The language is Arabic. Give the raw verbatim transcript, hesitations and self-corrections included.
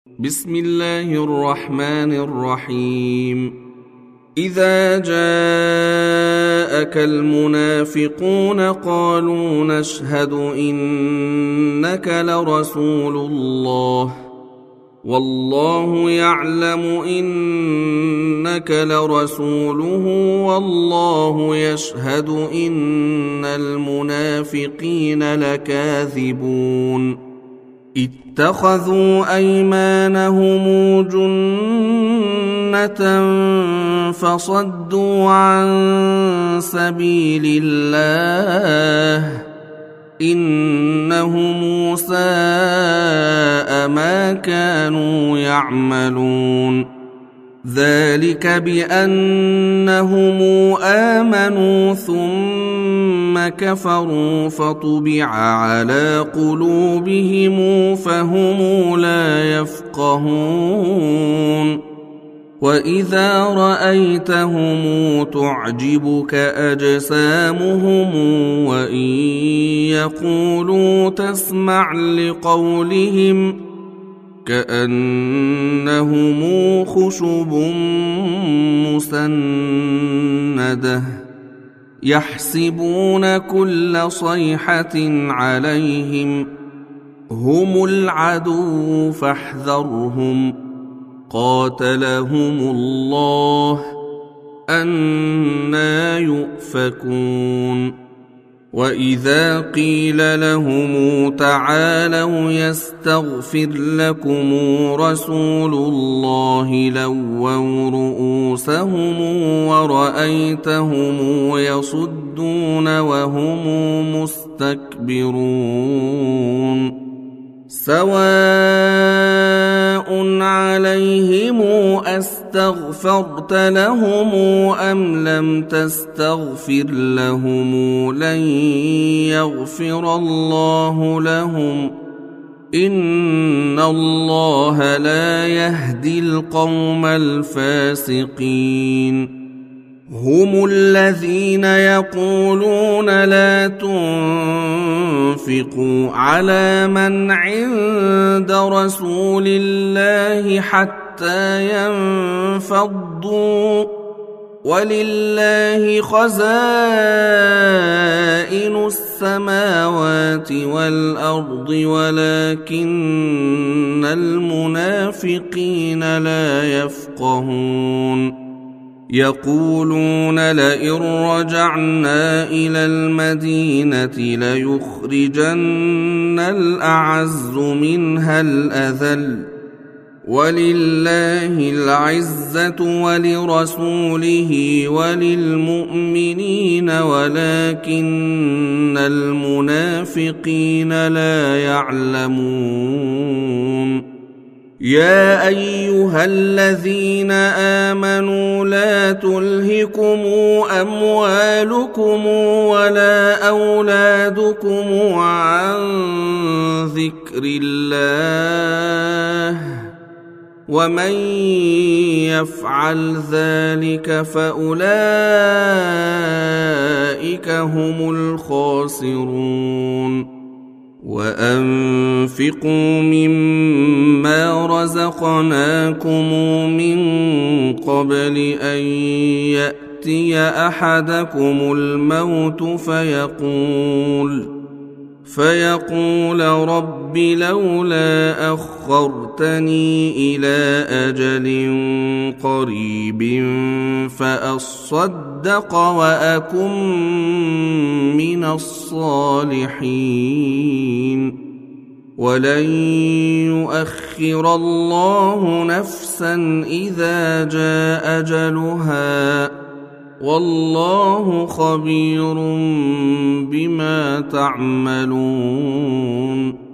بسم الله الرحمن الرحيم إذا جاءك المنافقون قالوا نشهد إنك لرسول الله والله يعلم إنك لرسوله والله يشهد إن المنافقين لكاذبون اتخذوا أيمانهم جنة فصدوا عن سبيل الله إنهم ساء ما كانوا يعملون ذلك بأنهم آمنوا ثم كفروا فطبع على قلوبهم فهم لا يفقهون وإذا رأيتهم تعجبك أجسامهم وإن يقولوا تسمع لقولهم كأنهم خشب مسندة يحسبون كل صيحة عليهم هم العدو فاحذرهم قاتلهم الله أنى يؤفكون وإذا قيل لهم تعالوا يستغفر لكم رسول الله لووا رؤوسهم ورأيتهم يصدون وهم مستكبرون سواء عليهم أستغفرت لهم أم لم تستغفر لهم لن يغفر الله لهم إن الله لا يهدي القوم الفاسقين هم الذين يقولون لا تنفقوا على من عند رسول الله حتى ينفضوا ولله خزائن السماوات والأرض ولكن المنافقين لا يفقهون يقولون لئن رجعنا إلى المدينة ليخرجن الأعز منها الأذل ولله العزة ولرسوله وللمؤمنين ولكن المنافقين لا يعلمون يا أيها الذين آمنوا لا تلهكم أموالكم ولا أولادكم عن ذكر الله ومن يفعل ذلك فأولئك هم الخاسرون وأنفقوا مما رزقناكم من قبل أن يأتي أحدكم الموت فيقول فيقول رب لولا أخرتني إلى أجل قريب فأصدق وأكن من الصالحين ولن يؤخر الله نفسا إذا جاء أجلها والله خبير بما تعملون